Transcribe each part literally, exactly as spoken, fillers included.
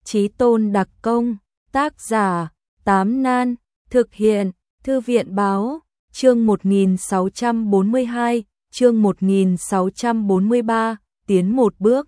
Chí tôn đặc công, tác giả, Tám Nan, thực hiện, Thư viện báo, chương một nghìn sáu trăm bốn mươi hai, chương một nghìn sáu trăm bốn mươi ba, tiến một bước,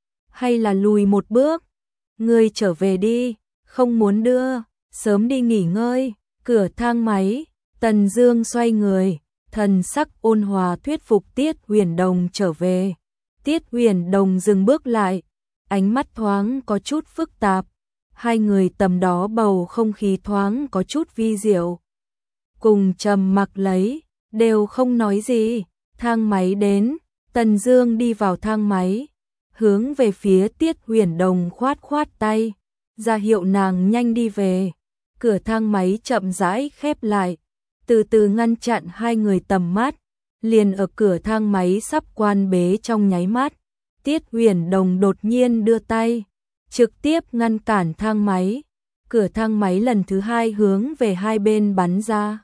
hay là lùi một bước? Ngươi trở về đi, không muốn đưa, sớm đi nghỉ ngơi. Cửa thang máy, Tần Dương xoay người, thần sắc ôn hòa thuyết phục Tiết Huyền Đồng trở về. Tiết Huyền Đồng dừng bước lại, ánh mắt thoáng có chút phức tạp. Hai người tầm đó bầu không khí thoáng có chút vi diệu. Cùng trầm mặc lấy, đều không nói gì. Thang máy đến, Tần Dương đi vào thang máy, hướng về phía Tiết Huyền Đồng khoát khoát tay, ra hiệu nàng nhanh đi về. Cửa thang máy chậm rãi khép lại, từ từ ngăn chặn hai người tầm mắt. Liền ở cửa thang máy sắp quan bế trong nháy mắt, Tiết Huyền Đồng đột nhiên đưa tay, trực tiếp ngăn cản thang máy. Cửa thang máy lần thứ hai hướng về hai bên bắn ra.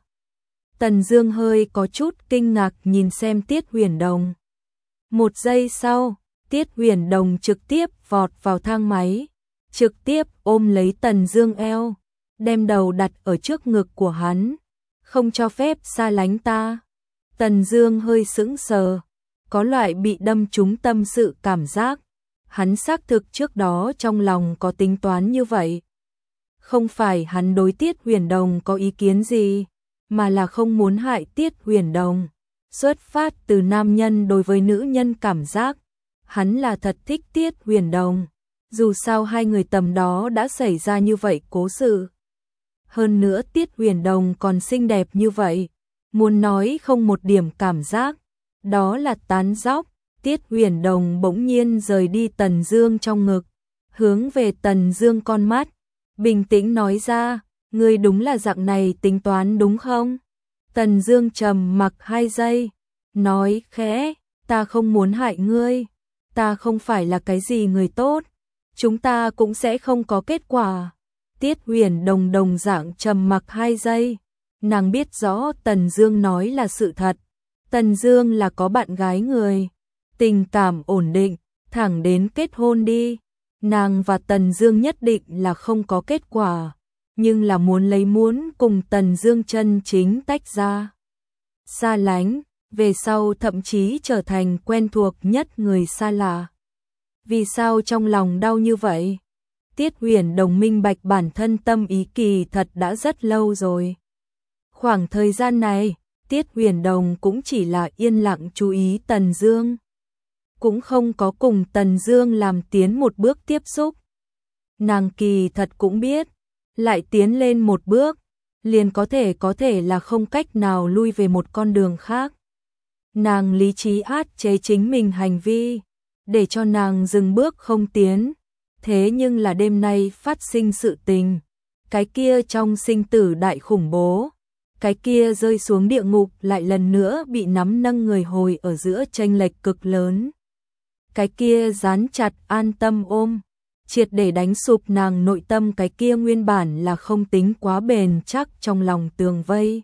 Tần Dương hơi có chút kinh ngạc nhìn xem Tiết Huyền Đồng. Một giây sau, Tiết Huyền Đồng trực tiếp vọt vào thang máy, trực tiếp ôm lấy Tần Dương eo, đem đầu đặt ở trước ngực của hắn, không cho phép xa lánh ta. Tần Dương hơi sững sờ, có loại bị đâm trúng tâm sự cảm giác. Hắn xác thực trước đó trong lòng có tính toán như vậy. Không phải hắn đối Tiết Huyền Đồng có ý kiến gì, mà là không muốn hại Tiết Huyền Đồng. Xuất phát từ nam nhân đối với nữ nhân cảm giác, hắn là thật thích Tiết Huyền Đồng. Dù sao hai người tầm đó đã xảy ra như vậy cố sự. Hơn nữa Tiết Huyền Đồng còn xinh đẹp như vậy, muốn nói không một điểm cảm giác, đó là tán dóc. Tiết Huyền Đồng bỗng nhiên rời đi Tần Dương trong ngực, hướng về Tần Dương con mắt, bình tĩnh nói ra, ngươi đúng là dạng này tính toán đúng không? Tần Dương trầm mặc hai giây, nói khẽ, ta không muốn hại ngươi, ta không phải là cái gì người tốt, chúng ta cũng sẽ không có kết quả. Tiết Huyền Đồng đồng dạng trầm mặc hai giây, nàng biết rõ Tần Dương nói là sự thật. Tần Dương là có bạn gái người, tình cảm ổn định, thẳng đến kết hôn đi. Nàng và Tần Dương nhất định là không có kết quả, nhưng là muốn lấy muốn cùng Tần Dương chân chính tách ra. Xa lánh, về sau thậm chí trở thành quen thuộc nhất người xa lạ. Vì sao trong lòng đau như vậy? Tiết Huyền Đồng minh bạch bản thân tâm ý kỳ thật đã rất lâu rồi. Khoảng thời gian này, Tiết Huyền Đồng cũng chỉ là yên lặng chú ý Tần Dương, cũng không có cùng Tần Dương làm tiến một bước tiếp xúc. Nàng kỳ thật cũng biết, lại tiến lên một bước, liền có thể có thể là không cách nào lui về một con đường khác. Nàng lý trí át chế chính mình hành vi, để cho nàng dừng bước không tiến. Thế nhưng là đêm nay phát sinh sự tình, cái kia trong sinh tử đại khủng bố, cái kia rơi xuống địa ngục lại lần nữa bị nắm nâng người hồi ở giữa chênh lệch cực lớn. Cái kia dán chặt an tâm ôm, triệt để đánh sụp nàng nội tâm cái kia nguyên bản là không tính quá bền chắc trong lòng tường vây.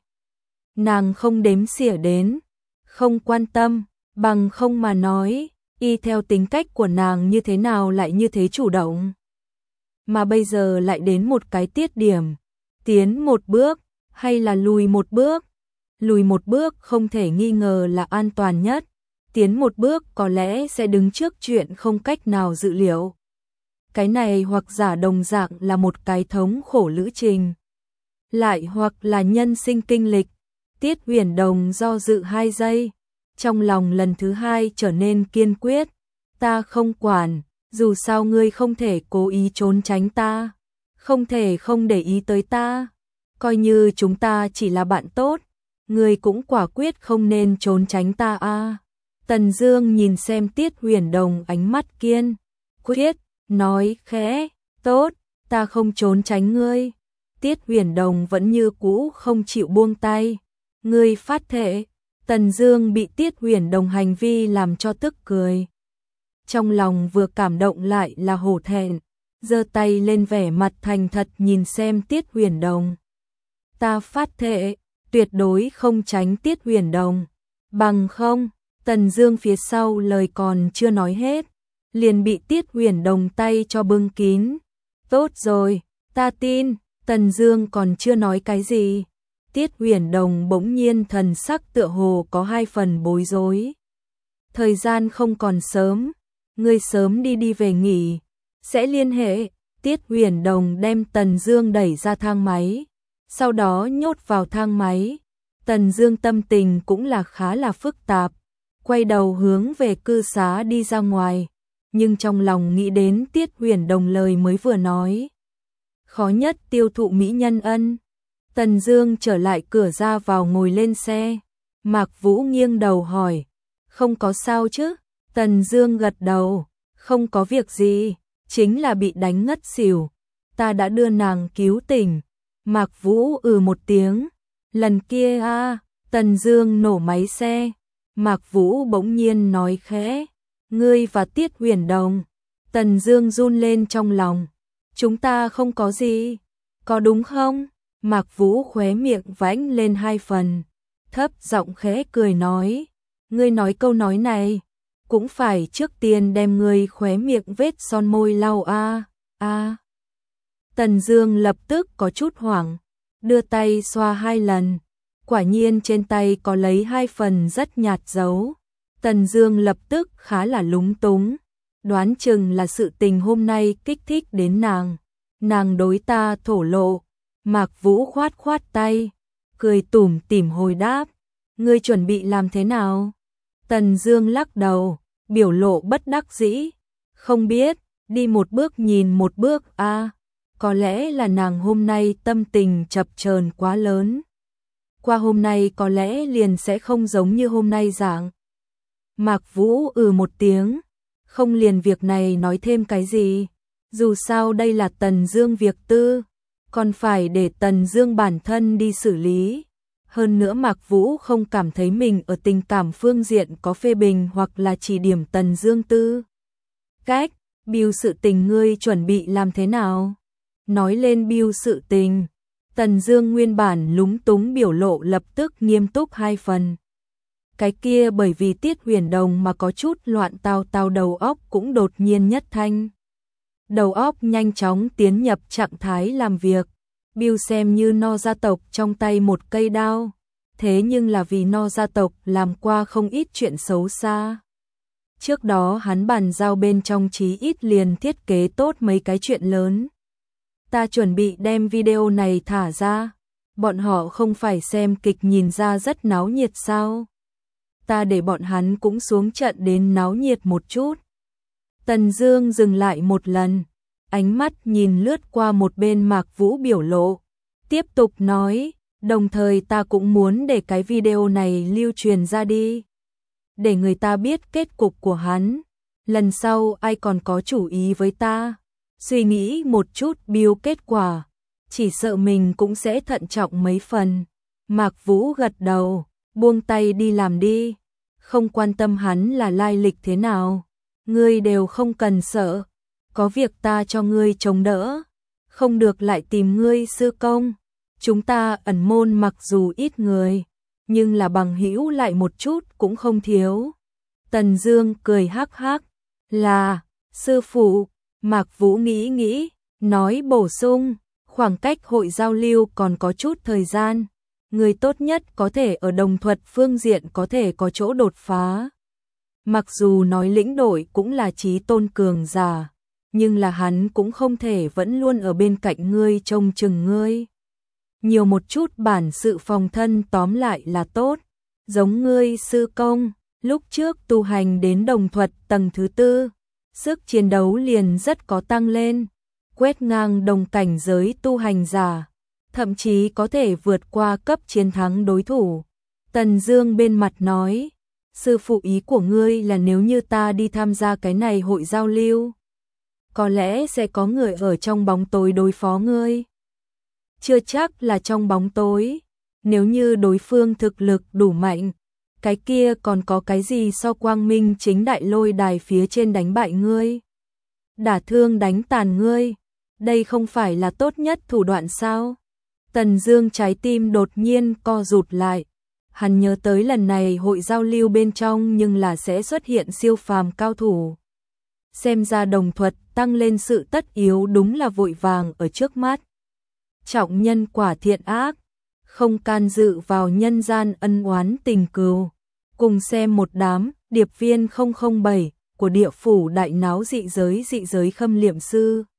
Nàng không đếm xỉa đến, không quan tâm, bằng không mà nói, y theo tính cách của nàng như thế nào lại như thế chủ động. Mà bây giờ lại đến một cái tiết điểm, tiến một bước, hay là lùi một bước. Lùi một bước không thể nghi ngờ là an toàn nhất, tiến một bước có lẽ sẽ đứng trước chuyện không cách nào dự liệu. Cái này hoặc giả đồng dạng là một cái thống khổ lữ trình, lại hoặc là nhân sinh kinh lịch. Tiết Huyền Đồng do dự hai giây, trong lòng lần thứ hai trở nên kiên quyết. Ta không quản, dù sao ngươi không thể cố ý trốn tránh ta, không thể không để ý tới ta. Coi như chúng ta chỉ là bạn tốt, ngươi cũng quả quyết không nên trốn tránh ta a. À. Tần Dương nhìn xem Tiết Huyền Đồng ánh mắt kiên quyết, nói khẽ, tốt, ta không trốn tránh ngươi. Tiết Huyền Đồng vẫn như cũ không chịu buông tay. Ngươi phát thệ. Tần Dương bị Tiết Huyền Đồng hành vi làm cho tức cười. Trong lòng vừa cảm động lại là hổ thẹn, giơ tay lên vẻ mặt thành thật nhìn xem Tiết Huyền Đồng. Ta phát thệ, tuyệt đối không tránh Tiết Huyền Đồng. Bằng không, Tần Dương phía sau lời còn chưa nói hết, liền bị Tiết Huyền Đồng tay cho bưng kín. Tốt rồi, ta tin. Tần Dương còn chưa nói cái gì, Tiết Huyền Đồng bỗng nhiên thần sắc tựa hồ có hai phần bối rối. Thời gian không còn sớm, ngươi sớm đi đi về nghỉ, sẽ liên hệ. Tiết Huyền Đồng đem Tần Dương đẩy ra thang máy, sau đó nhốt vào thang máy. Tần Dương tâm tình cũng là khá là phức tạp, quay đầu hướng về cư xá đi ra ngoài, nhưng trong lòng nghĩ đến Tiết Huyền Đồng lời mới vừa nói. Khó nhất tiêu thụ mỹ nhân ân. Tần Dương trở lại cửa ra vào ngồi lên xe. Mạc Vũ nghiêng đầu hỏi, không có sao chứ? Tần Dương gật đầu, không có việc gì, chính là bị đánh ngất xỉu. Ta đã đưa nàng cứu tỉnh. Mạc Vũ ừ một tiếng, lần kia a. Tần Dương nổ máy xe. Mạc Vũ bỗng nhiên nói khẽ, ngươi và Tiết Huyền Đồng. Tần Dương run lên trong lòng, chúng ta không có gì, có đúng không? Mạc Vũ khóe miệng vãnh lên hai phần, thấp giọng khẽ cười nói, ngươi nói câu nói này, cũng phải trước tiên đem ngươi khóe miệng vết son môi lau a. A. Tần Dương lập tức có chút hoảng, đưa tay xoa hai lần, quả nhiên trên tay có lấy hai phần rất nhạt dấu. Tần Dương lập tức khá là lúng túng, đoán chừng là sự tình hôm nay kích thích đến nàng, nàng đối ta thổ lộ. Mạc Vũ khoát khoát tay, cười tủm tỉm hồi đáp, ngươi chuẩn bị làm thế nào? Tần Dương lắc đầu, biểu lộ bất đắc dĩ, không biết, đi một bước nhìn một bước a. À, có lẽ là nàng hôm nay tâm tình chập chờn quá lớn. Qua hôm nay có lẽ liền sẽ không giống như hôm nay dạng. Mạc Vũ ừ một tiếng, không liền việc này nói thêm cái gì, dù sao đây là Tần Dương việc tư, còn phải để Tần Dương bản thân đi xử lý. Hơn nữa Mạc Vũ không cảm thấy mình ở tình cảm phương diện có phê bình hoặc là chỉ điểm Tần Dương tư cách. Bill sự tình ngươi chuẩn bị làm thế nào? Nói lên Bill sự tình, Tần Dương nguyên bản lúng túng biểu lộ lập tức nghiêm túc hai phần. Cái kia bởi vì Tiết Huyền Đồng mà có chút loạn tao tao đầu óc cũng đột nhiên nhất thanh. Đầu óc nhanh chóng tiến nhập trạng thái làm việc. Bill xem như No gia tộc trong tay một cây đao, thế nhưng là vì No gia tộc làm qua không ít chuyện xấu xa. Trước đó hắn bàn giao bên trong chí ít liền thiết kế tốt mấy cái chuyện lớn. Ta chuẩn bị đem video này thả ra, bọn họ không phải xem kịch nhìn ra rất náo nhiệt sao? Ta để bọn hắn cũng xuống trận đến náo nhiệt một chút. Tần Dương dừng lại một lần, ánh mắt nhìn lướt qua một bên Mạc Vũ biểu lộ, tiếp tục nói, đồng thời ta cũng muốn để cái video này lưu truyền ra đi, để người ta biết kết cục của hắn, lần sau ai còn có chủ ý với ta, suy nghĩ một chút Bill kết quả, chỉ sợ mình cũng sẽ thận trọng mấy phần. Mạc Vũ gật đầu, buông tay đi làm đi, không quan tâm hắn là lai lịch thế nào, ngươi đều không cần sợ, có việc ta cho ngươi chống đỡ, không được lại tìm ngươi sư công. Chúng ta ẩn môn mặc dù ít người, nhưng là bằng hữu lại một chút cũng không thiếu. Tần Dương cười hắc hắc, là, sư phụ. Mạc Vũ nghĩ nghĩ, nói bổ sung, khoảng cách hội giao lưu còn có chút thời gian, người tốt nhất có thể ở đồng thuật phương diện có thể có chỗ đột phá. Mặc dù nói lĩnh đội cũng là chí tôn cường giả, nhưng là hắn cũng không thể vẫn luôn ở bên cạnh ngươi trông chừng ngươi. Nhiều một chút bản sự phòng thân tóm lại là tốt, giống ngươi sư công, lúc trước tu hành đến đồng thuật tầng thứ tư, sức chiến đấu liền rất có tăng lên, quét ngang đồng cảnh giới tu hành giả, thậm chí có thể vượt qua cấp chiến thắng đối thủ. Tần Dương bên mặt nói, sư phụ ý của ngươi là nếu như ta đi tham gia cái này hội giao lưu, có lẽ sẽ có người ở trong bóng tối đối phó ngươi. Chưa chắc là trong bóng tối, nếu như đối phương thực lực đủ mạnh, cái kia còn có cái gì so quang minh chính đại lôi đài phía trên đánh bại ngươi, đả thương đánh tàn ngươi, đây không phải là tốt nhất thủ đoạn sao? Tần Dương trái tim đột nhiên co rụt lại, hắn nhớ tới lần này hội giao lưu bên trong nhưng là sẽ xuất hiện siêu phàm cao thủ. Xem ra đồng thuật tăng lên sự tất yếu đúng là vội vàng ở trước mắt. Trọng nhân quả thiện ác, không can dự vào nhân gian ân oán tình cừu. Cùng xem một đám điệp viên không không bảy của địa phủ đại náo dị giới dị giới Khâm Liệm Sư.